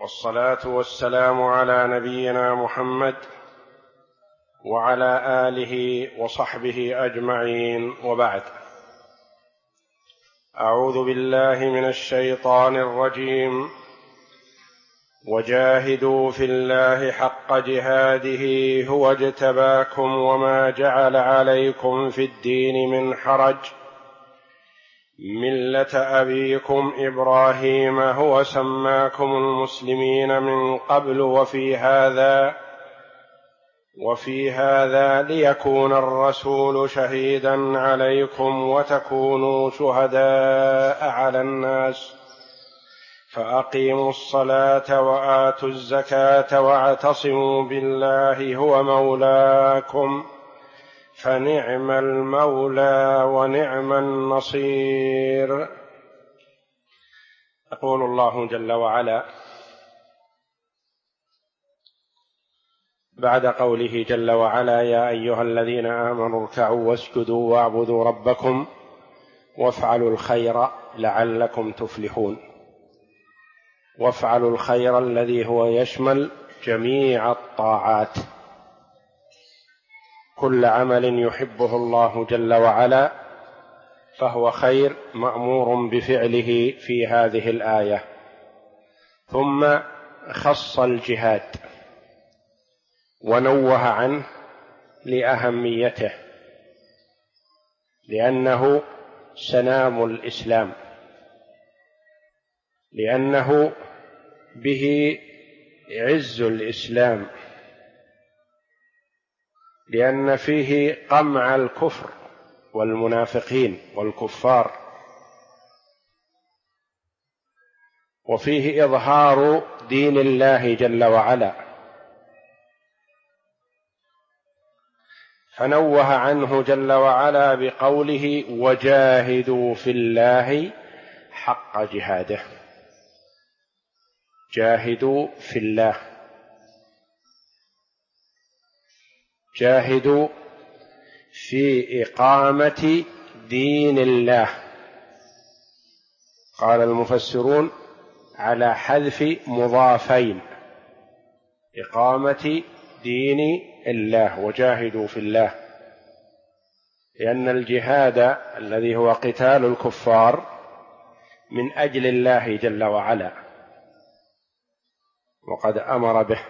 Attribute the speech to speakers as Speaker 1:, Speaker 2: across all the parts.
Speaker 1: والصلاة والسلام على نبينا محمد وعلى آله وصحبه أجمعين، وبعد. أعوذ بالله من الشيطان الرجيم. وجاهدوا في الله حق جهاده هو اجتباكم وما جعل عليكم في الدين من حرج ملة أبيكم إبراهيم هو سماكم المسلمين من قبل وفي هذا ليكون الرسول شهيدا عليكم وتكونوا شهداء على الناس، فأقيموا الصلاة وآتوا الزكاة واعتصموا بالله هو مولاكم فنعم المولى ونعم النصير. يقول الله جل وعلا بعد قوله جل وعلا: يا أيها الذين آمنوا اركعوا واسجدوا واعبدوا ربكم وافعلوا الخير لعلكم تفلحون. وافعلوا الخير الذي هو يشمل جميع الطاعات، كل عمل يحبه الله جل وعلا فهو خير مأمور بفعله في هذه الآية. ثم خص الجهاد ونوه عنه لأهميته، لأنه سنام الإسلام، لأنه به عز الإسلام، لأن فيه قمع الكفر والمنافقين والكفار، وفيه إظهار دين الله جل وعلا، فنوه عنه جل وعلا بقوله: وجاهدوا في الله حق جهاده. جاهدوا في الله، جاهدوا في إقامة دين الله. قال المفسرون على حذف مضافين: إقامة دين الله وجاهدوا في الله، لأن الجهاد الذي هو قتال الكفار من أجل الله جل وعلا، وقد أمر به.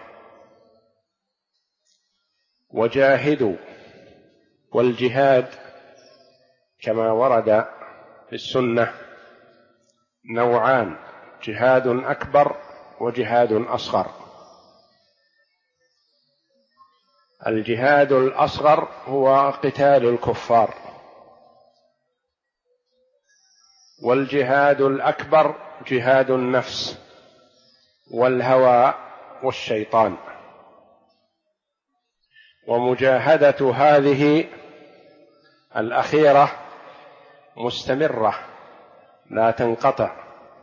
Speaker 1: وجاهدوا، والجهاد كما ورد في السنة نوعان: جهاد أكبر وجهاد أصغر. الجهاد الأصغر هو قتال الكفار، والجهاد الأكبر جهاد النفس والهوى والشيطان. ومجاهدة هذه الأخيرة مستمرة لا تنقطع،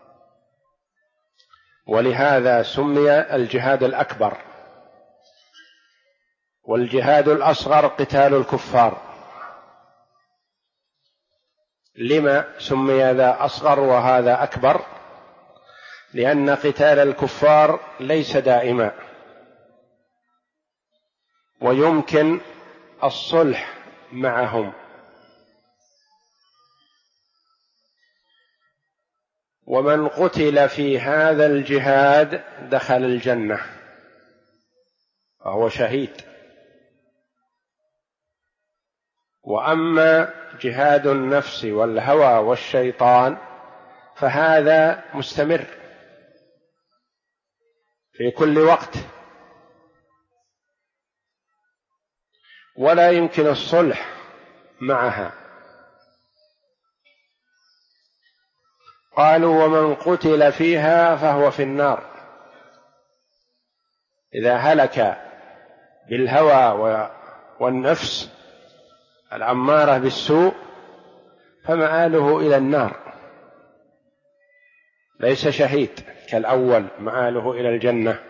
Speaker 1: ولهذا سمي الجهاد الأكبر. والجهاد الأصغر قتال الكفار. لما سمي ذا أصغر وهذا أكبر؟ لأن قتال الكفار ليس دائما، ويمكن الصلح معهم، ومن قتل في هذا الجهاد دخل الجنة وهو شهيد. وأما جهاد النفس والهوى والشيطان فهذا مستمر في كل وقت، ولا يمكن الصلح معها. قالوا: ومن قتل فيها فهو في النار. إذا هلك بالهوى والنفس الأمارة بالسوء فمآله إلى النار، ليس شهيد كالأول، مآله إلى الجنة.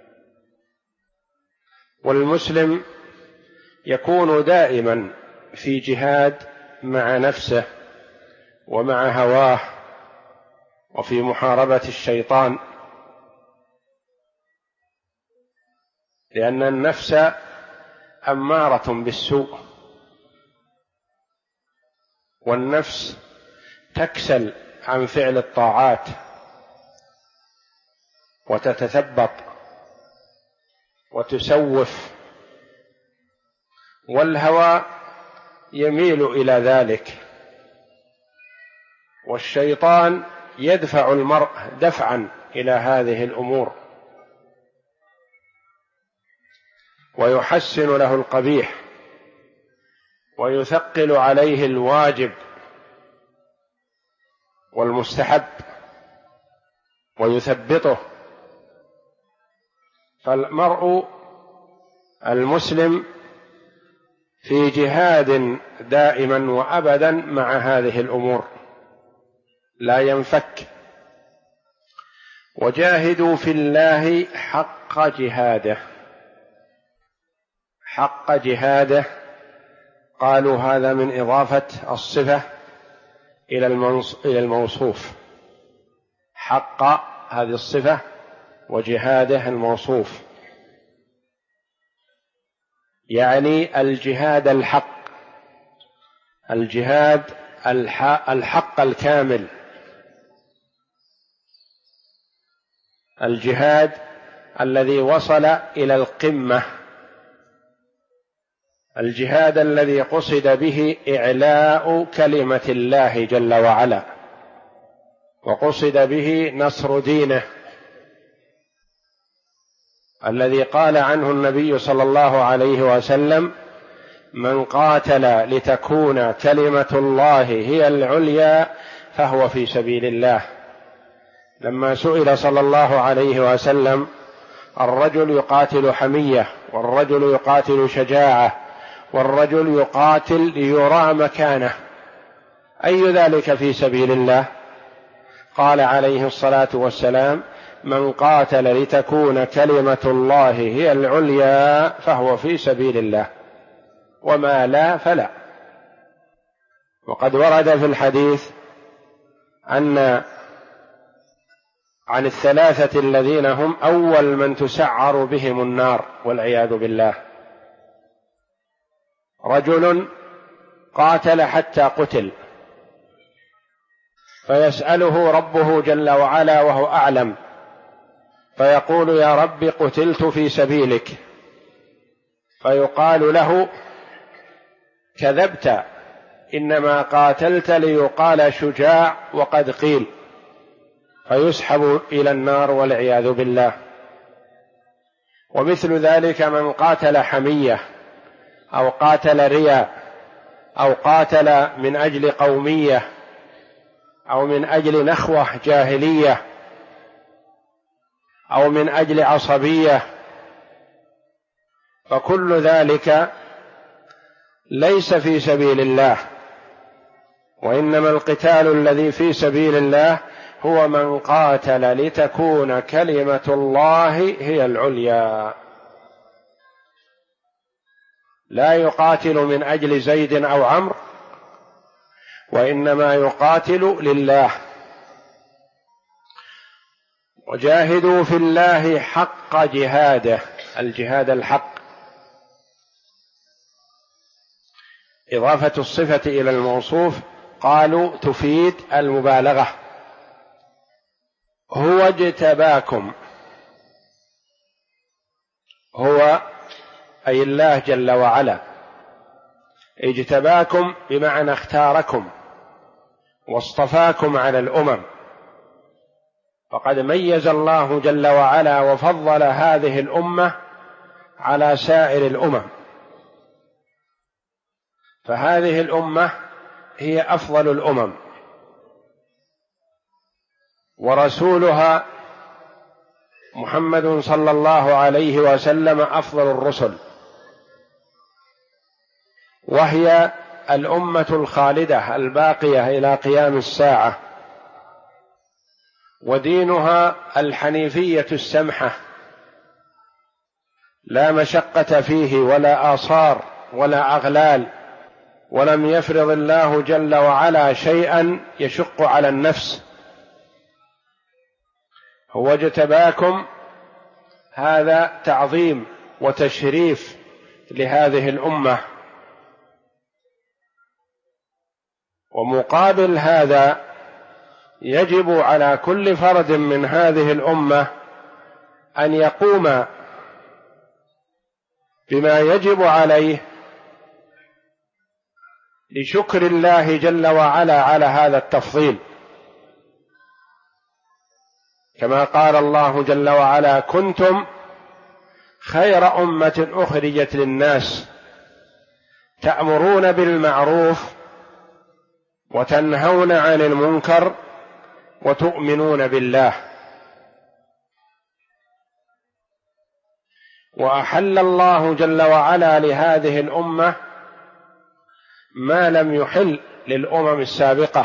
Speaker 1: والمسلم يكون دائما في جهاد مع نفسه ومع هواه وفي محاربة الشيطان، لأن النفس أمارة بالسوء، والنفس تكسل عن فعل الطاعات وتتثبط وتسوف، والهوى يميل إلى ذلك، والشيطان يدفع المرء دفعا إلى هذه الأمور ويحسن له القبيح ويثقل عليه الواجب والمستحب ويثبطه. فالمرء المسلم في جهاد دائما وأبدا مع هذه الأمور، لا ينفك. وجاهدوا في الله حق جهاده. حق جهاده قالوا هذا من إضافة الصفة إلى الموصوف. حق هذه الصفة وجهاده الموصوف، يعني الجهاد الحق، الجهاد الحق الكامل، الجهاد الذي وصل إلى القمة، الجهاد الذي قصد به إعلاء كلمة الله جل وعلا، وقصد به نصر دينه، الذي قال عنه النبي صلى الله عليه وسلم: من قاتل لتكون كلمة الله هي العليا فهو في سبيل الله. لما سئل صلى الله عليه وسلم: الرجل يقاتل حمية، والرجل يقاتل شجاعة، والرجل يقاتل ليرى مكانه، أي ذلك في سبيل الله؟ قال عليه الصلاة والسلام: من قاتل لتكون كلمة الله هي العليا فهو في سبيل الله، وما لا فلا. وقد ورد في الحديث عن الثلاثة الذين هم أول من تسعر بهم النار والعياذ بالله: رجل قاتل حتى قتل، فيسأله ربه جل وعلا وهو أعلم، فيقول: يا رب قتلت في سبيلك، فيقال له: كذبت، إنما قاتلت ليقال شجاع وقد قيل، فيسحب إلى النار والعياذ بالله. ومثل ذلك من قاتل حمية أو قاتل رياء أو قاتل من أجل قومية أو من أجل نخوة جاهلية أو من أجل عصبية، فكل ذلك ليس في سبيل الله، وإنما القتال الذي في سبيل الله هو من قاتل لتكون كلمة الله هي العليا. لا يقاتل من أجل زيد أو عمرو، وإنما يقاتل لله. وجاهدوا في الله حق جهاده، الجهاد الحق. إضافة الصفة إلى الموصوف قالوا تفيد المبالغة. هو اجتباكم، هو أي الله جل وعلا اجتباكم بمعنى اختاركم واصطفاكم على الأمم، فقد ميز الله جل وعلا وفضل هذه الأمة على سائر الأمم، فهذه الأمة هي أفضل الأمم، ورسولها محمد صلى الله عليه وسلم أفضل الرسل، وهي الأمة الخالدة الباقية إلى قيام الساعة، ودينها الحنيفية السمحة، لا مشقة فيه ولا آثار ولا أغلال، ولم يفرض الله جل وعلا شيئا يشق على النفس. هو اجتباكم، هذا تعظيم وتشريف لهذه الأمة. ومقابل هذا يجب على كل فرد من هذه الأمة أن يقوم بما يجب عليه لشكر الله جل وعلا على هذا التفضيل، كما قال الله جل وعلا: كنتم خير أمة أخرجت للناس تأمرون بالمعروف وتنهون عن المنكر وتؤمنون بالله. وأحل الله جل وعلا لهذه الأمة ما لم يحل للأمم السابقة،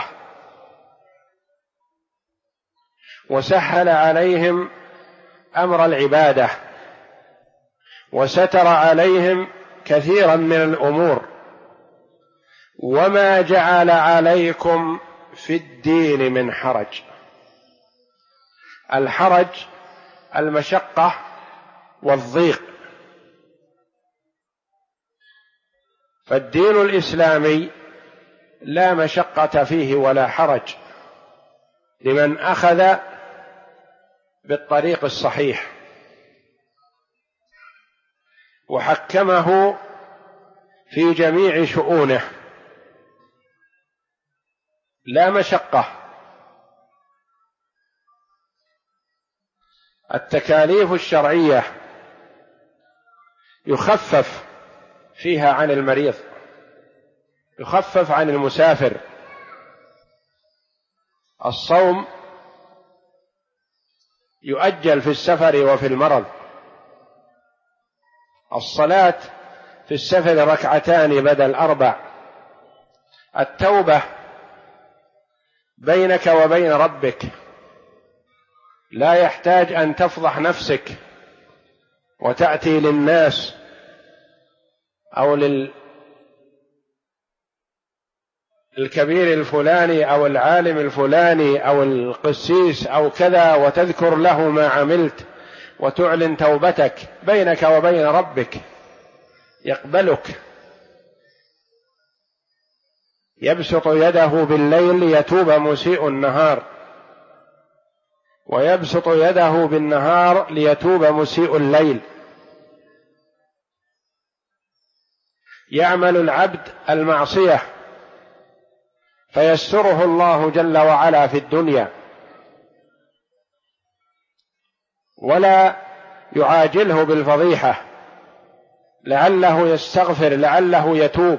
Speaker 1: وسهل عليهم أمر العبادة، وستر عليهم كثيرا من الأمور، وما جعل عليكم في الدين من حرج. الحرج المشقة والضيق، فالدين الإسلامي لا مشقة فيه ولا حرج لمن أخذ بالطريق الصحيح وحكمه في جميع شؤونه، لا مشقة. التكاليف الشرعية يخفف فيها عن المريض، يخفف عن المسافر. الصوم يؤجل في السفر وفي المرض، الصلاة في السفر 2 بدل 4، التوبة بينك وبين ربك، لا يحتاج أن تفضح نفسك وتأتي للناس أو للكبير الفلاني أو العالم الفلاني أو القسيس أو كذا وتذكر له ما عملت وتعلن توبتك. بينك وبين ربك يقبلك، يبسط يده بالليل ليتوب مسيء النهار، ويبسط يده بالنهار ليتوب مسيء الليل. يعمل العبد المعصية فيستره الله جل وعلا في الدنيا، ولا يعاجله بالفضيحة، لعله يستغفر، لعله يتوب.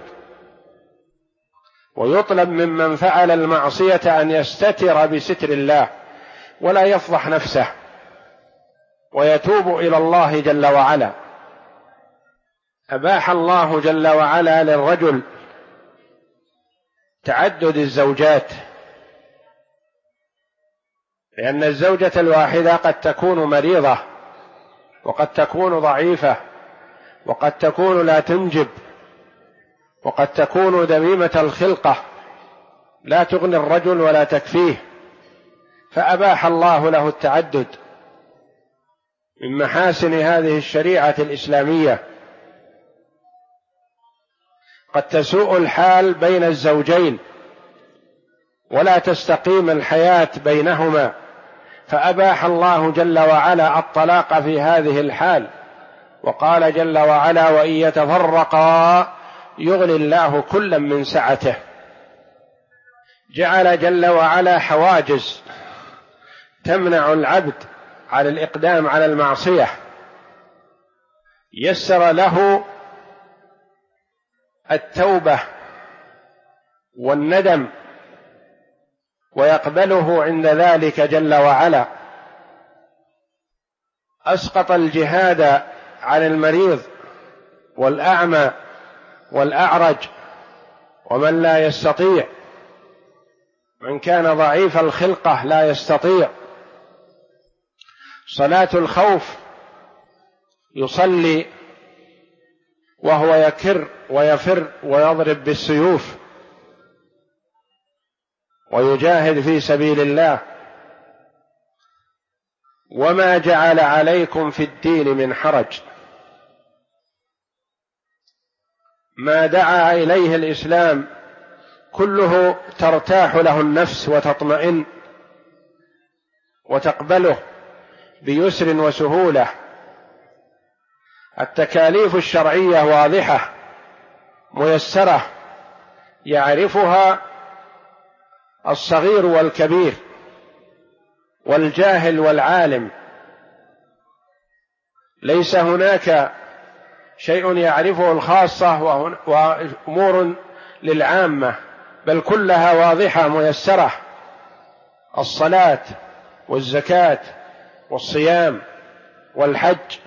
Speaker 1: ويطلب ممن فعل المعصية أن يستتر بستر الله ولا يفضح نفسه ويتوب إلى الله جل وعلا. أباح الله جل وعلا للرجل تعدد الزوجات، لأن الزوجة الواحدة قد تكون مريضة، وقد تكون ضعيفة، وقد تكون لا تنجب، وقد تكون ذميمة الخلقة لا تغني الرجل ولا تكفيه، فأباح الله له التعدد. من محاسن هذه الشريعة الإسلامية. قد تسوء الحال بين الزوجين ولا تستقيم الحياة بينهما، فأباح الله جل وعلا الطلاق في هذه الحال، وقال جل وعلا: وإن يتفرقا يغني الله كلا من سعته. جعل جل وعلا حواجز تمنع العبد على الإقدام على المعصية، يسر له التوبة والندم ويقبله عند ذلك جل وعلا. أسقط الجهاد عن المريض والأعمى والأعرج ومن لا يستطيع، من كان ضعيف الخلقة لا يستطيع. صلاة الخوف يصلي وهو يكر ويفر ويضرب بالسيوف ويجاهد في سبيل الله. وما جعل عليكم في الدين من حرج، ما دعا إليه الإسلام كله ترتاح له النفس وتطمئن وتقبله بيسر وسهولة. التكاليف الشرعية واضحة ميسرة يعرفها الصغير والكبير والجاهل والعالم، ليس هناك شيء يعرفه الخاصة وأمور للعامة، بل كلها واضحة ميسرة: الصلاة والزكاة والصيام والحج.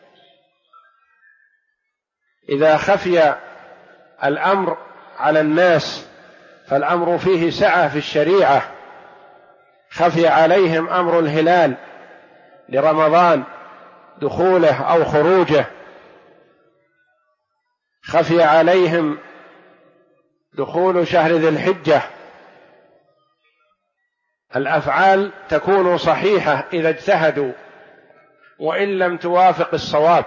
Speaker 1: إذا خفي الأمر على الناس فالأمر فيه سعة في الشريعة. خفي عليهم أمر الهلال لرمضان دخوله أو خروجه، خفي عليهم دخول شهر ذي الحجة. الأفعال تكون صحيحة إذا اجتهدوا وإن لم توافق الصواب.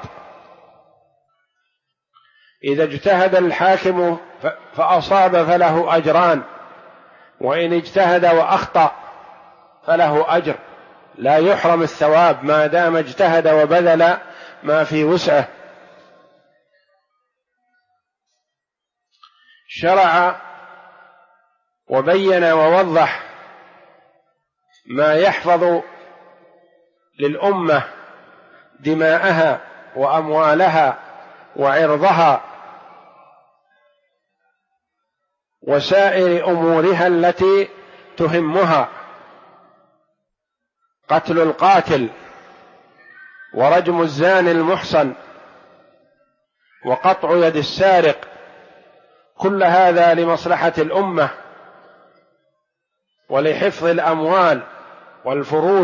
Speaker 1: إذا اجتهد الحاكم فأصاب فله أجران، وإن اجتهد وأخطأ فله أجر، لا يحرم الثواب ما دام اجتهد وبذل ما في وسعه. شرع وبين ووضح ما يحفظ للأمة دماءها وأموالها وعرضها وسائر أمورها التي تهمها: قتل القاتل، ورجم الزاني المحصن، وقطع يد السارق. كل هذا لمصلحة الأمة ولحفظ الأموال والفروج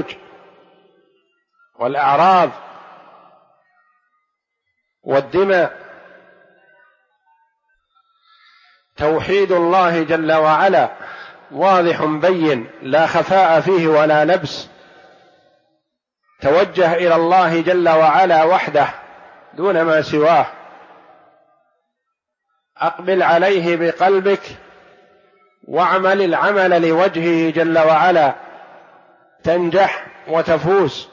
Speaker 1: والأعراض والدماء. توحيد الله جل وعلا واضح بين لا خفاء فيه ولا لبس. توجه إلى الله جل وعلا وحده دون ما سواه. أقبل عليه بقلبك واعمل العمل لوجهه جل وعلا تنجح وتفوز.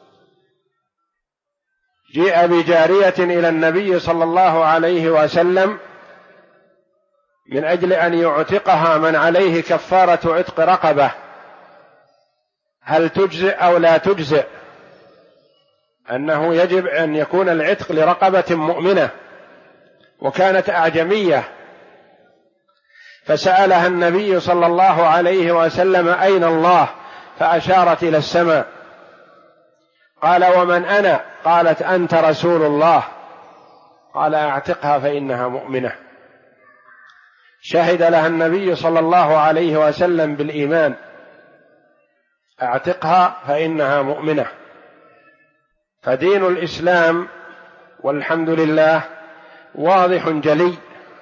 Speaker 1: جيء بجارية إلى النبي صلى الله عليه وسلم من أجل أن يعتقها من عليه كفارة عتق رقبة، هل تجزئ أو لا تجزئ؟ أنه يجب أن يكون العتق لرقبة مؤمنة، وكانت أعجمية، فسألها النبي صلى الله عليه وسلم: أين الله؟ فأشارت إلى السماء. قال: ومن أنا؟ قالت: أنت رسول الله. قال: أعتقها فإنها مؤمنة. شهد لها النبي صلى الله عليه وسلم بالإيمان: أعتقها فإنها مؤمنة. فدين الإسلام والحمد لله واضح جلي.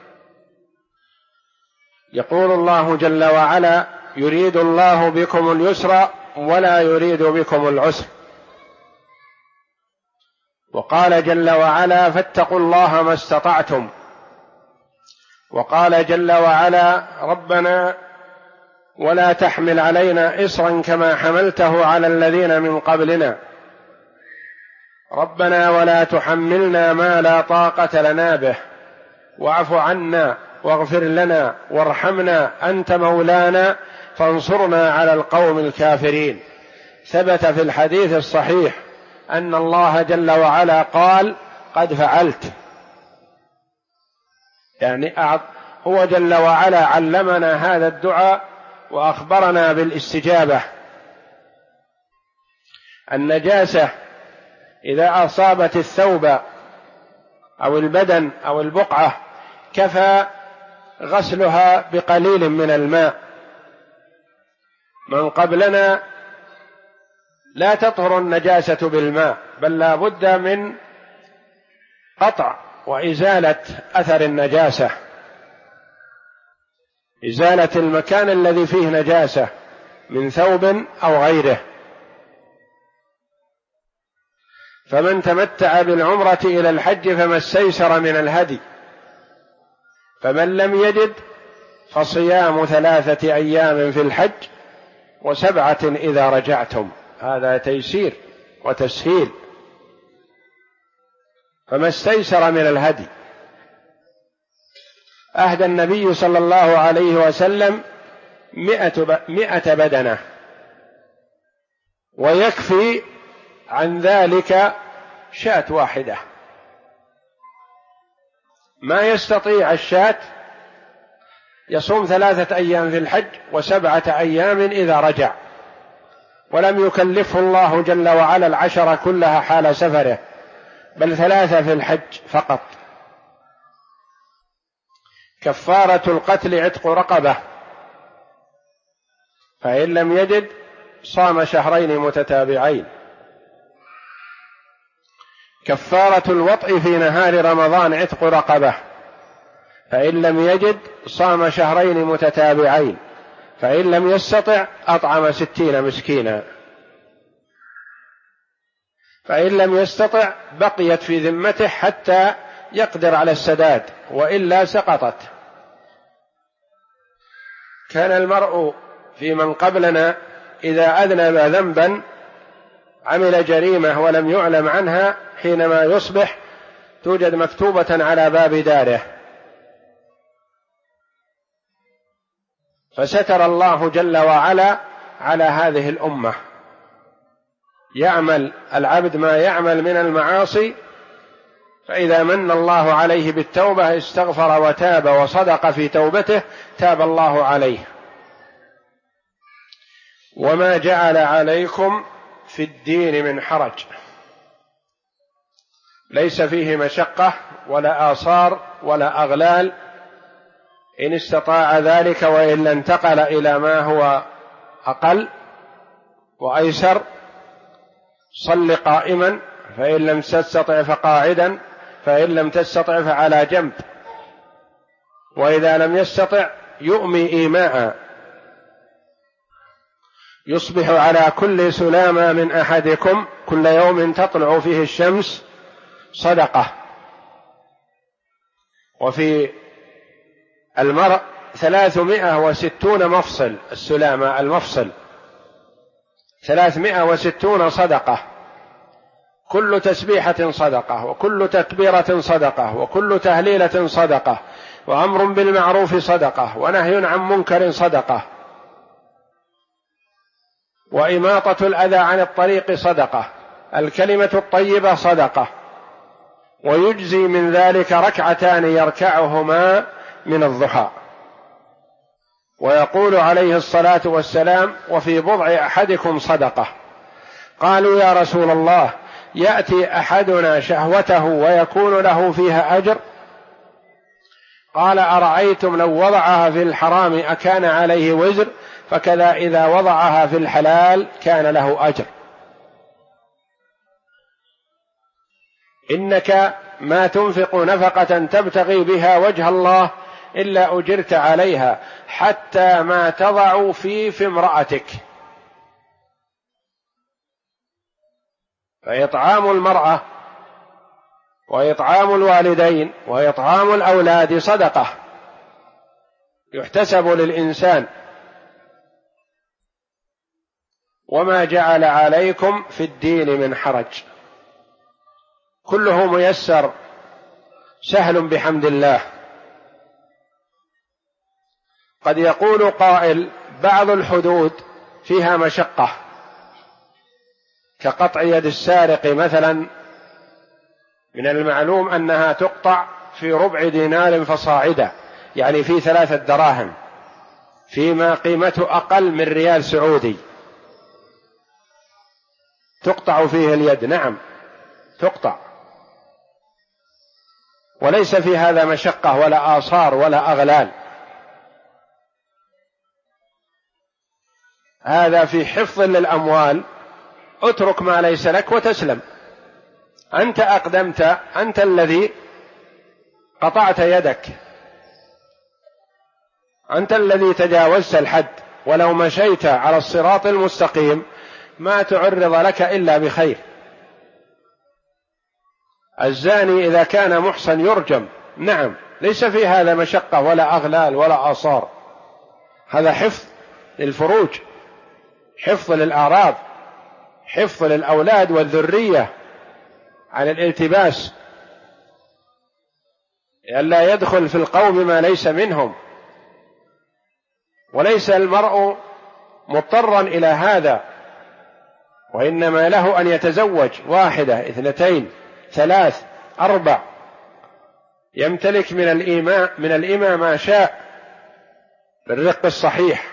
Speaker 1: يقول الله جل وعلا: يريد الله بكم اليسر ولا يريد بكم العسر. وقال جل وعلا: فاتقوا الله ما استطعتم. وقال جل وعلا: ربنا ولا تحمل علينا إصرا كما حملته على الذين من قبلنا، ربنا ولا تحملنا ما لا طاقة لنا به، واعف عنا واغفر لنا وارحمنا أنت مولانا فانصرنا على القوم الكافرين. ثبت في الحديث الصحيح أن الله جل وعلا قال: قد فعلت. يعني هو جل وعلا علمنا هذا الدعاء وأخبرنا بالاستجابة. النجاسة إذا أصابت الثوب أو البدن أو البقعة كفى غسلها بقليل من الماء. من قبلنا لا تطهر النجاسة بالماء، بل لا بد من قطع وإزالة أثر النجاسة، إزالة المكان الذي فيه نجاسة من ثوب أو غيره. فمن تمتع بالعمرة إلى الحج فما استيسر من الهدي، فمن لم يجد فصيام 3 أيام في الحج و7 إذا رجعتم. هذا تيسير وتسهيل، فما استيسر من الهدي. أهدى النبي صلى الله عليه وسلم 100 بدنة، ويكفي عن ذلك شاة واحدة. ما يستطيع الشاة يصوم 3 أيام في الحج و7 أيام إذا رجع، ولم يكلفه الله جل وعلا 10 كلها حال سفره، بل 3 في الحج فقط. كفارة القتل عتق رقبة، فإن لم يجد صام 2 متتابعين. كفارة الوطء في نهار رمضان عتق رقبة، فإن لم يجد صام 2 متتابعين، فإن لم يستطع أطعم 60 مسكينا، فإن لم يستطع بقيت في ذمته حتى يقدر على السداد، وإلا سقطت. كان المرء في من قبلنا إذا أذنب ذنبا عمل جريمة ولم يعلم عنها، حينما يصبح توجد مكتوبة على باب داره، فستر الله جل وعلا على هذه الأمة. يعمل العبد ما يعمل من المعاصي، فإذا من الله عليه بالتوبة استغفر وتاب وصدق في توبته تاب الله عليه. وما جعل عليكم في الدين من حرج، ليس فيه مشقة ولا آثار ولا أغلال، إن استطاع ذلك وإلا انتقل إلى ما هو أقل وأيسر. صل قائما، فإن لم تستطع فقاعدا، فإن لم تستطع فعلى جنب، وإذا لم يستطع يؤمي إيماء. يصبح على كل سلامة من أحدكم كل يوم تطلع فيه الشمس صدقة. وفي المرء 360 مفصل، السلامة المفصل 360 صدقة، كل تسبيحة صدقة، وكل تكبيرة صدقة، وكل تهليلة صدقة، وأمر بالمعروف صدقة، ونهي عن منكر صدقة، وإماطة الأذى عن الطريق صدقة، الكلمة الطيبة صدقة. ويجزي من ذلك 2 يركعهما من الضحى. ويقول عليه الصلاة والسلام: وفي بضع أحدكم صدقة. قالوا: يا رسول الله، يأتي أحدنا شهوته ويكون له فيها أجر؟ قال: أرأيتم لو وضعها في الحرام أكان عليه وزر؟ فكذا إذا وضعها في الحلال كان له أجر. إنك ما تنفق نفقة تبتغي بها وجه الله إلا أجرت عليها، حتى ما تضع في امرأتك. فإطعام المرأة وإطعام الوالدين وإطعام الأولاد صدقة يحتسب للإنسان. وما جعل عليكم في الدين من حرج، كله ميسر سهل بحمد الله. قد يقول قائل: بعض الحدود فيها مشقة، كقطع يد السارق مثلا، من المعلوم أنها تقطع في ربع دينار فصاعدا، يعني في 3 دراهم، فيما قيمته أقل من ريال سعودي، تقطع فيه اليد. نعم تقطع، وليس في هذا مشقة ولا آثار ولا أغلال. هذا في حفظ للأموال. اترك ما ليس لك وتسلم. أنت أقدمت، أنت الذي قطعت يدك، أنت الذي تجاوزت الحد. ولو مشيت على الصراط المستقيم ما تعرض لك إلا بخير. الزاني إذا كان محصن يرجم، نعم، ليس في هذا مشقة ولا أغلال ولا آثار، هذا حفظ للفروج، حفظ للأعراض، حفظ للأولاد والذرية عن الالتباس، لئلا يدخل في القوم ما ليس منهم. وليس المرء مضطرا إلى هذا، وإنما له أن يتزوج 1 2 3 4، يمتلك من الإماء ما شاء بالرق الصحيح.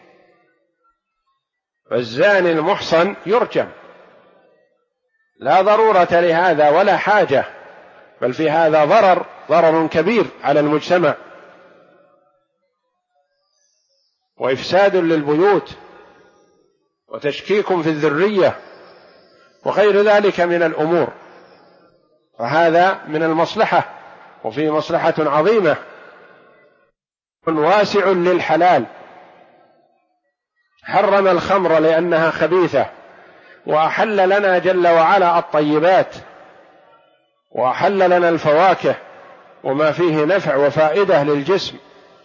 Speaker 1: فالزاني المحصن يرجم، لا ضرورة لهذا ولا حاجة، بل في هذا ضرر كبير على المجتمع، وإفساد للبيوت، وتشكيك في الذرية، وغير ذلك من الأمور. فهذا من المصلحة، وفي مصلحة عظيمة واسع للحلال. حرم الخمر لأنها خبيثة، وأحل لنا جل وعلا الطيبات، وأحل لنا الفواكه وما فيه نفع وفائدة للجسم.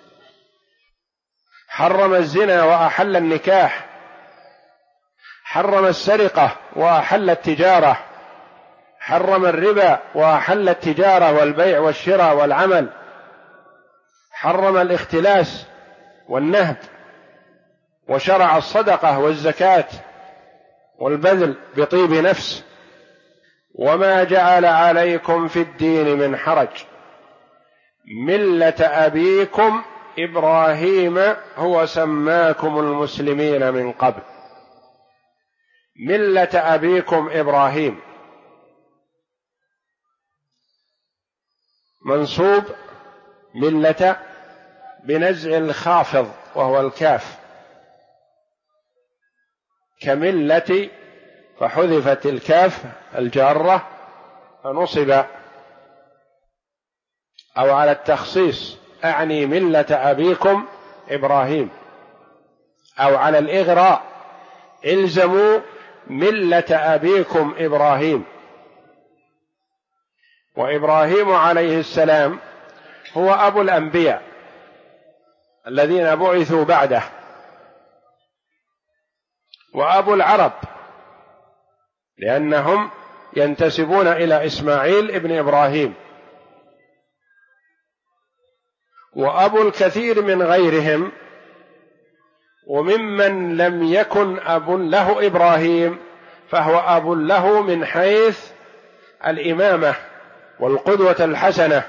Speaker 1: حرم الزنا وأحل النكاح، حرم السرقة وأحل التجارة، حرم الربا وأحل التجارة والبيع والشراء والعمل، حرم الاختلاس والنهب، وشرع الصدقة والزكاة والبذل بطيب نفس. وما جعل عليكم في الدين من حرج، ملة أبيكم إبراهيم هو سماكم المسلمين من قبل. ملة أبيكم إبراهيم منصوب ملة بنزع الخافض وهو الكاف، كملة فحذفت الكاف الجارة فنصب، أو على التخصيص أعني ملة أبيكم إبراهيم، أو على الإغراء إلزموا ملة أبيكم إبراهيم. وإبراهيم عليه السلام هو أبو الأنبياء الذين بعثوا بعده، وأبو العرب لأنهم ينتسبون إلى إسماعيل ابن إبراهيم، وأبو الكثير من غيرهم. وممن لم يكن أب له إبراهيم فهو أب له من حيث الإمامة والقدوة الحسنة،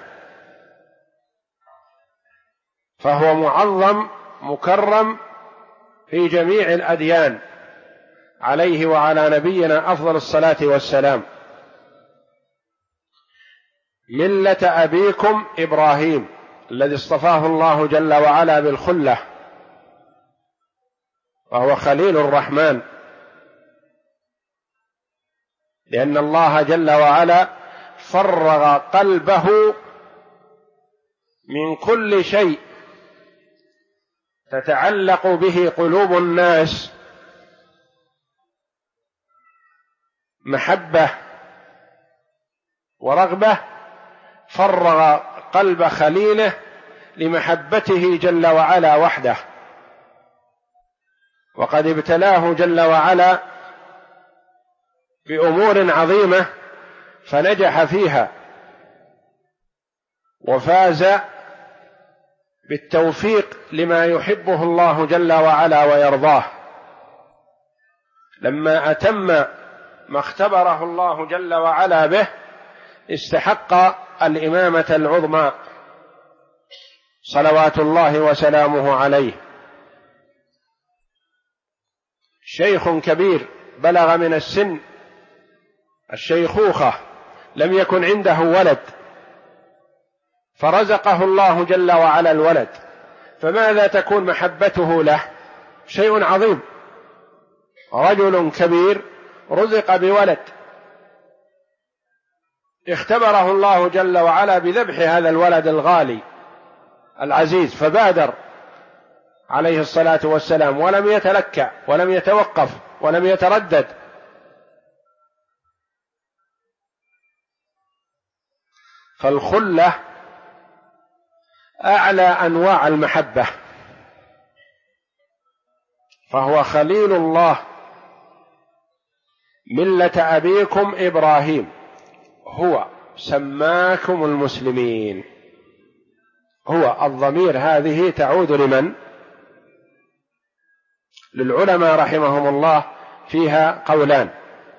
Speaker 1: فهو معظم مكرم في جميع الأديان، عليه وعلى نبينا أفضل الصلاة والسلام. ملة أبيكم إبراهيم الذي اصطفاه الله جل وعلا بالخلة، وهو خليل الرحمن، لأن الله جل وعلا فرغ قلبه من كل شيء تتعلق به قلوب الناس، محبة ورغبة، فرغ قلب خليله لمحبته جل وعلا وحده. وقد ابتلاه جل وعلا بأمور عظيمة فنجح فيها، وفاز بالتوفيق لما يحبه الله جل وعلا ويرضاه. لما أتم ما اختبره الله جل وعلا به استحق الإمامة العظمى صلوات الله وسلامه عليه. شيخ كبير بلغ من السن الشيخوخة، لم يكن عنده ولد، فرزقه الله جل وعلا الولد، فماذا تكون محبته له؟ شيء عظيم. رجل كبير رزق بولد، اختبره الله جل وعلا بذبح هذا الولد الغالي العزيز، فبادر عليه الصلاة والسلام ولم يتلكأ ولم يتوقف ولم يتردد. فالخلة أعلى أنواع المحبة، فهو خليل الله، ملة أبيكم إبراهيم، هو سماكم المسلمين. هو الضمير هذه تعود لمن؟ للعلماء رحمهم الله فيها قولان.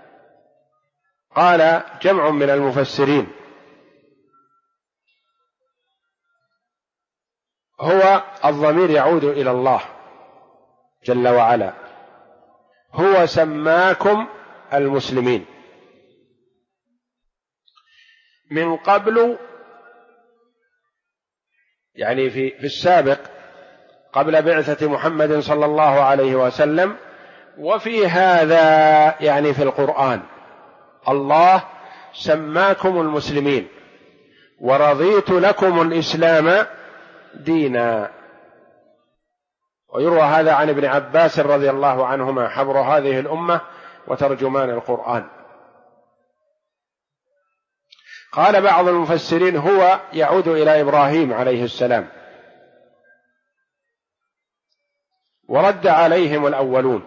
Speaker 1: قال جمع من المفسرين هو الضمير يعود إلى الله جل وعلا، هو سماكم المسلمين من قبل، يعني في السابق قبل بعثة محمد صلى الله عليه وسلم، وفي هذا يعني في القرآن الله سماكم المسلمين ورضيت لكم الإسلام دينا. ويروى هذا عن ابن عباس رضي الله عنهما حبر هذه الأمة وترجمان القرآن. قال بعض المفسرين هو يعود إلى إبراهيم عليه السلام، ورد عليهم الأولون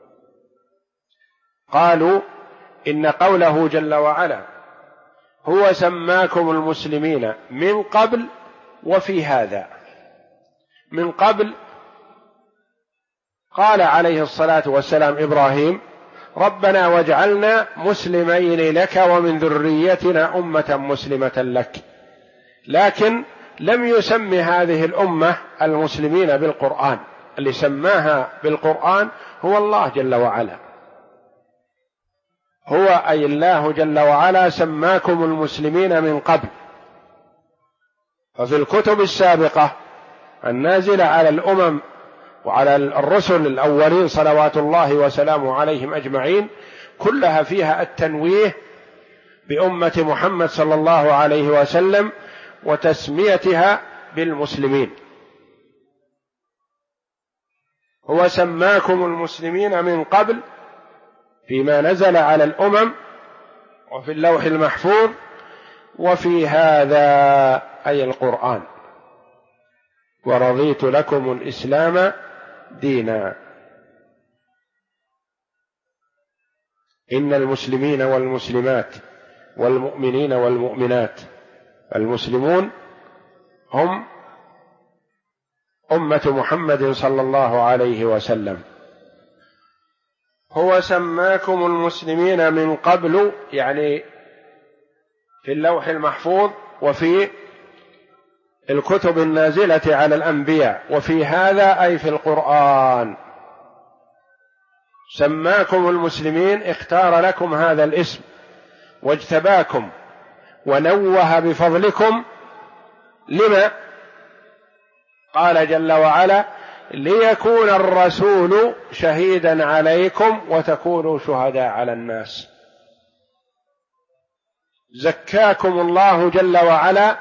Speaker 1: قالوا إن قوله جل وعلا هو سماكم المسلمين من قبل وفي هذا، من قبل قال عليه الصلاة والسلام إبراهيم ربنا واجعلنا مسلمين لك ومن ذريتنا أمة مسلمة لك، لكن لم يسم هذه الأمة المسلمين بالقرآن، اللي سماها بالقرآن هو الله جل وعلا، هو أي الله جل وعلا سماكم المسلمين من قبل. ففي الكتب السابقة النازلة على الأمم وعلى الرسل الأولين صلوات الله وسلامه عليهم أجمعين كلها فيها التنويه بأمة محمد صلى الله عليه وسلم وتسميتها بالمسلمين. هو سماكم المسلمين من قبل فيما نزل على الأمم وفي اللوح المحفوظ وفي هذا أي القرآن، ورضيت لكم الإسلام دينا. إن المسلمين والمسلمات والمؤمنين والمؤمنات، المسلمون هم أمة محمد صلى الله عليه وسلم. هو سماكم المسلمين من قبل يعني في اللوح المحفوظ وفي الكتب النازلة على الأنبياء، وفي هذا أي في القرآن سماكم المسلمين، اختار لكم هذا الاسم واجتباكم ونوه بفضلكم. لما؟ قال جل وعلا ليكون الرسول شهيدا عليكم وتكونوا شهداء على الناس. زكاكم الله جل وعلا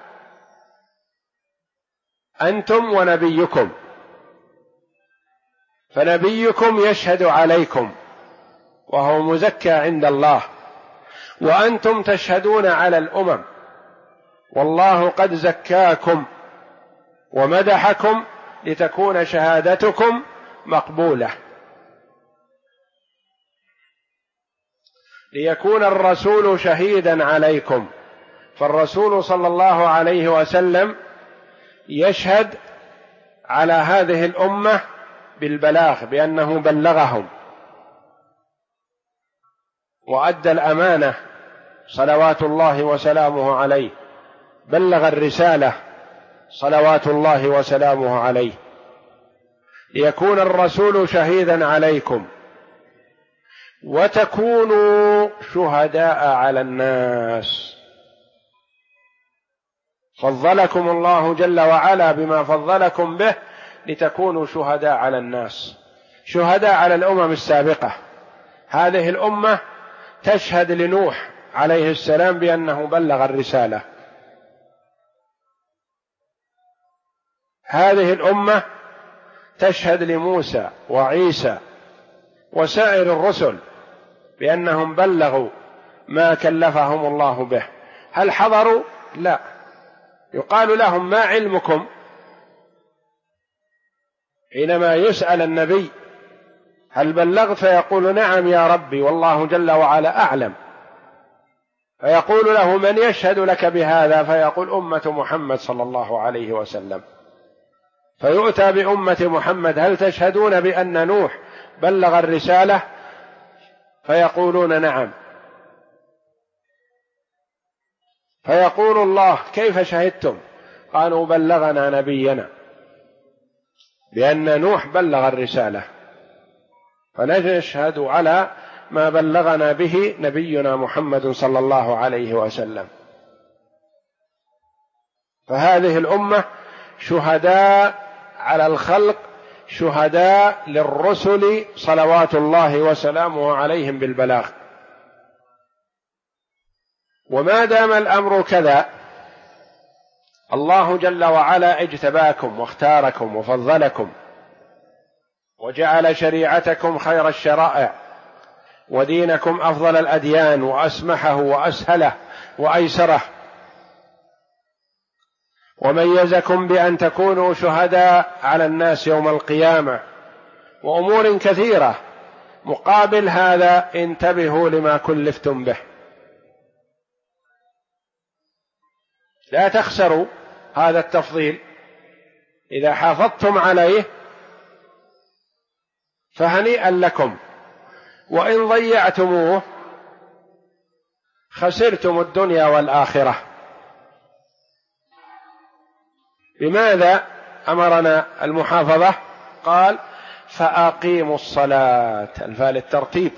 Speaker 1: أنتم ونبيكم، فنبيكم يشهد عليكم وهو مزكى عند الله، وأنتم تشهدون على الأمم، والله قد زكاكم ومدحكم لتكون شهادتكم مقبولة. ليكون الرسول شهيدا عليكم، فالرسول صلى الله عليه وسلم يشهد على هذه الأمة بالبلاغ بأنه بلغهم وأدى الأمانة صلوات الله وسلامه عليه، بلغ الرسالة صلوات الله وسلامه عليه. ليكون الرسول شهيدا عليكم وتكونوا شهداء على الناس. فضلكم الله جل وعلا بما فضلكم به لتكونوا شهداء على الناس، شهداء على الأمم السابقة. هذه الأمة تشهد لنوح عليه السلام بأنه بلغ الرسالة، هذه الأمة تشهد لموسى وعيسى وسائر الرسل بأنهم بلغوا ما كلفهم الله به. هل حضروا؟ لا، يقال لهم: ما علمكم؟ حينما يسأل النبي: هل بلغت؟ فيقول: نعم يا ربي، والله جل وعلا أعلم. فيقول له: من يشهد لك بهذا؟ فيقول: أمة محمد صلى الله عليه وسلم. فيؤتى بأمة محمد: هل تشهدون بأن نوح بلغ الرسالة؟ فيقولون: نعم. فيقول الله: كيف شهدتم؟ قالوا: بلغنا نبينا بأن نوح بلغ الرسالة، فنشهد على ما بلغنا به نبينا محمد صلى الله عليه وسلم. فهذه الأمة شهداء على الخلق، شهداء للرسل صلوات الله وسلامه عليهم بالبلاغ. وما دام الأمر كذا، الله جل وعلا اجتباكم واختاركم وفضلكم وجعل شريعتكم خير الشرائع ودينكم أفضل الأديان وأسمحه وأسهله وأيسره، وميزكم بأن تكونوا شهداء على الناس يوم القيامة وأمور كثيرة. مقابل هذا انتبهوا لما كلفتم به، لا تخسروا هذا التفضيل. إذا حافظتم عليه فهنيئا لكم، وإن ضيعتموه خسرتم الدنيا والآخرة. بماذا أمرنا المحافظة؟ قال: فأقيموا الصلاة، الفاء للترتيب.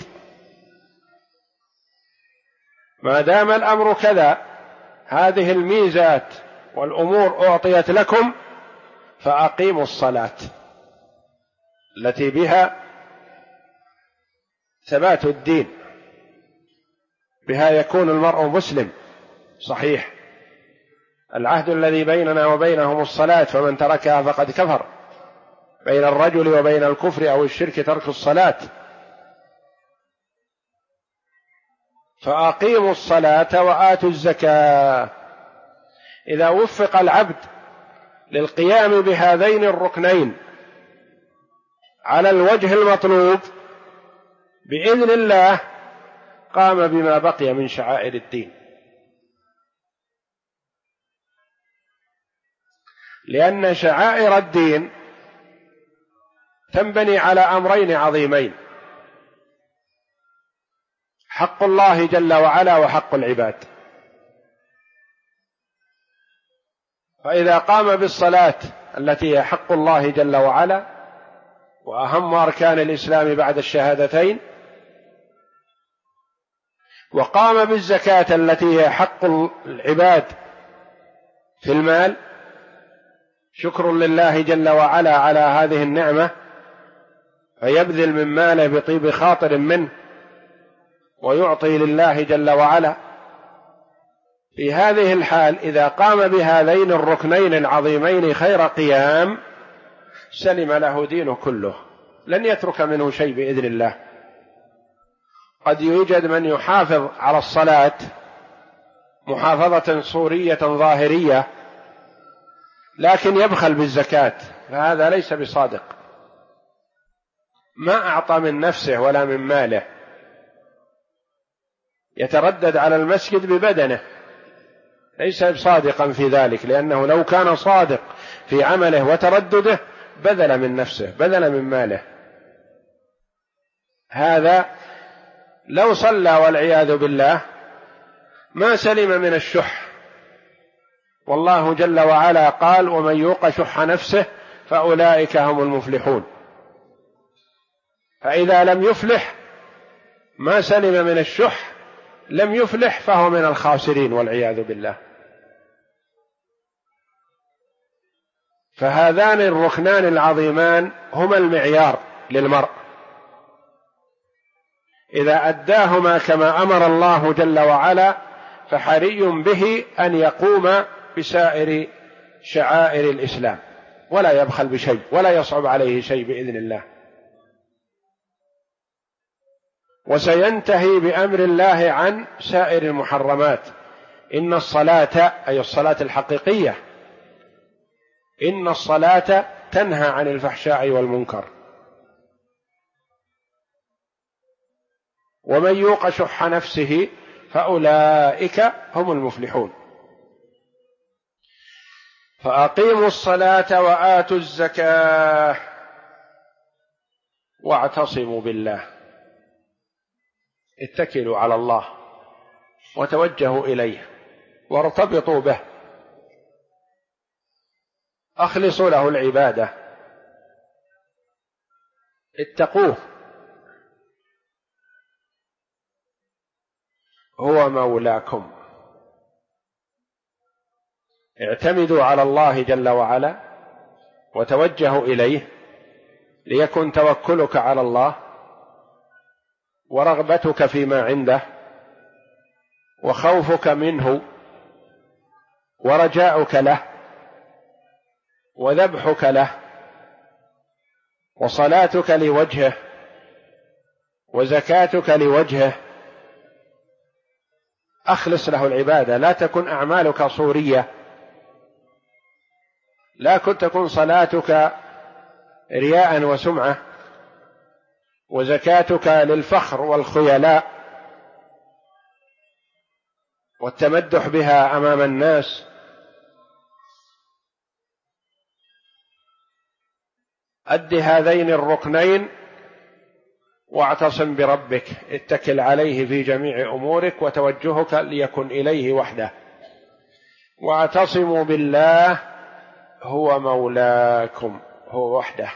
Speaker 1: ما دام الأمر كذا، هذه الميزات والأمور أعطيت لكم، فأقيموا الصلاة التي بها ثبات الدين، بها يكون المرء مسلم صحيح. العهد الذي بيننا وبينهم الصلاة، فمن تركها فقد كفر. بين الرجل وبين الكفر أو الشرك ترك الصلاة. فأقيموا الصلاة وآتوا الزكاة. إذا وفق العبد للقيام بهذين الركنين على الوجه المطلوب بإذن الله، قام بما بقي من شعائر الدين. لأن شعائر الدين تنبني على أمرين عظيمين: حق الله جل وعلا وحق العباد. فإذا قام بالصلاة التي هي حق الله جل وعلا وأهم أركان الإسلام بعد الشهادتين، وقام بالزكاة التي هي حق العباد في المال، شكر لله جل وعلا على هذه النعمة، فيبذل من ماله بطيب خاطر منه ويعطي لله جل وعلا. في هذه الحال إذا قام بهذين الركنين العظيمين خير قيام، سلم له دينه كله، لن يترك منه شيء بإذن الله. قد يوجد من يحافظ على الصلاة محافظة صورية ظاهرية، لكن يبخل بالزكاة، فهذا ليس بصادق. ما أعطى من نفسه ولا من ماله، يتردد على المسجد ببدنه، ليس صادقا في ذلك، لأنه لو كان صادق في عمله وتردده بذل من نفسه، بذل من ماله. هذا لو صلى والعياذ بالله ما سلم من الشح، والله جل وعلا قال: ومن يوق شح نفسه فأولئك هم المفلحون. فإذا لم يفلح، ما سلم من الشح، لم يفلح، فهو من الخاسرين والعياذ بالله. فهذان الركنان العظيمان هما المعيار للمرء، إذا أداهما كما أمر الله جل وعلا فحري به أن يقوم بسائر شعائر الإسلام، ولا يبخل بشيء ولا يصعب عليه شيء بإذن الله. وسينتهي بأمر الله عن سائر المحرمات، إن الصلاة أي الصلاة الحقيقية، إن الصلاة تنهى عن الفحشاء والمنكر. ومن يوق شح نفسه فأولئك هم المفلحون. فأقيموا الصلاة وآتوا الزكاة واعتصموا بالله، اتكلوا على الله وتوجهوا إليه وارتبطوا به، أخلصوا له العبادة، اتقوه، هو مولاكم. اعتمدوا على الله جل وعلا وتوجهوا إليه ليكن توكلك على الله ورغبتك فيما عنده وخوفك منه ورجاؤك له وذبحك له وصلاتك لوجهه وزكاتك لوجهه. أخلص له العبادة، لا تكن أعمالك صورية، لا تكن صلاتك رياء وسمعة وزكاتك للفخر والخيلاء والتمدح بها أمام الناس. أد هذين الركنين واعتصم بربك، اتكل عليه في جميع أمورك وتوجهك ليكن إليه وحده. واعتصموا بالله هو مولاكم، هو وحده،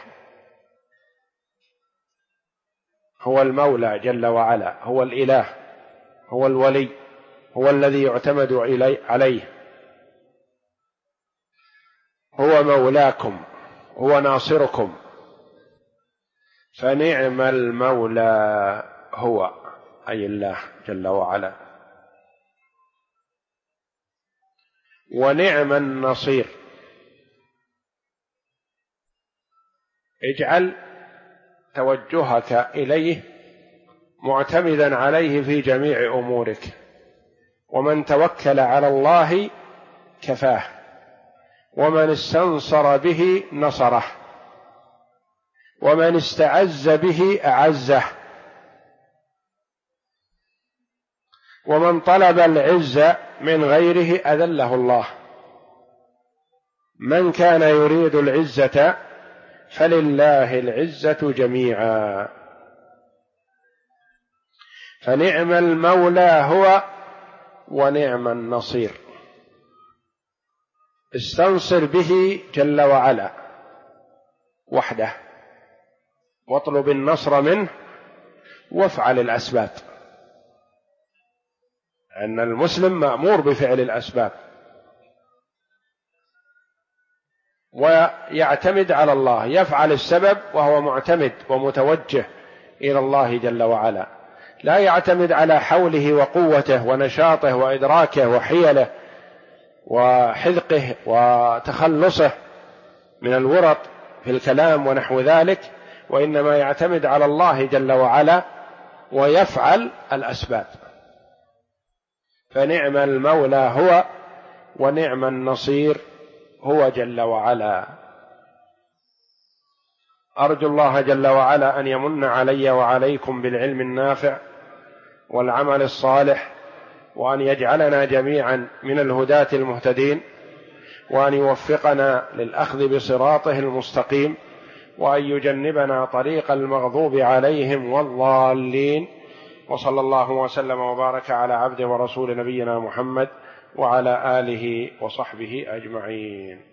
Speaker 1: هو المولى جل وعلا، هو الإله، هو الولي، هو الذي يعتمد عليه، هو مولاكم، هو ناصركم. فنعم المولى هو أي الله جل وعلا، ونعم النصير. اجعل توجهك إليه معتمدا عليه في جميع أمورك، ومن توكل على الله كفاه، ومن استنصر به نصره، ومن استعز به أعزه، ومن طلب العز من غيره أذله الله. من كان يريد العزة فلله العزة جميعا. فنعم المولى هو ونعم النصير. استنصر به جل وعلا وحده، واطلب النصر منه، وافعل الأسباب، أن المسلم مأمور بفعل الأسباب، ويعتمد على الله، يفعل السبب وهو معتمد ومتوجه إلى الله جل وعلا، لا يعتمد على حوله وقوته ونشاطه وإدراكه وحيله وحذقه وتخلصه من الورط في الكلام ونحو ذلك، وإنما يعتمد على الله جل وعلا ويفعل الأسباب. فنعم المولى هو ونعم النصير هو جل وعلا. أرجو الله جل وعلا أن يمن علي وعليكم بالعلم النافع والعمل الصالح، وأن يجعلنا جميعا من الهداة المهتدين، وأن يوفقنا للأخذ بصراطه المستقيم، وأن يجنبنا طريق المغضوب عليهم والضالين. وصلى الله وسلم وبارك على عبده ورسول نبينا محمد وعلى آله وصحبه أجمعين.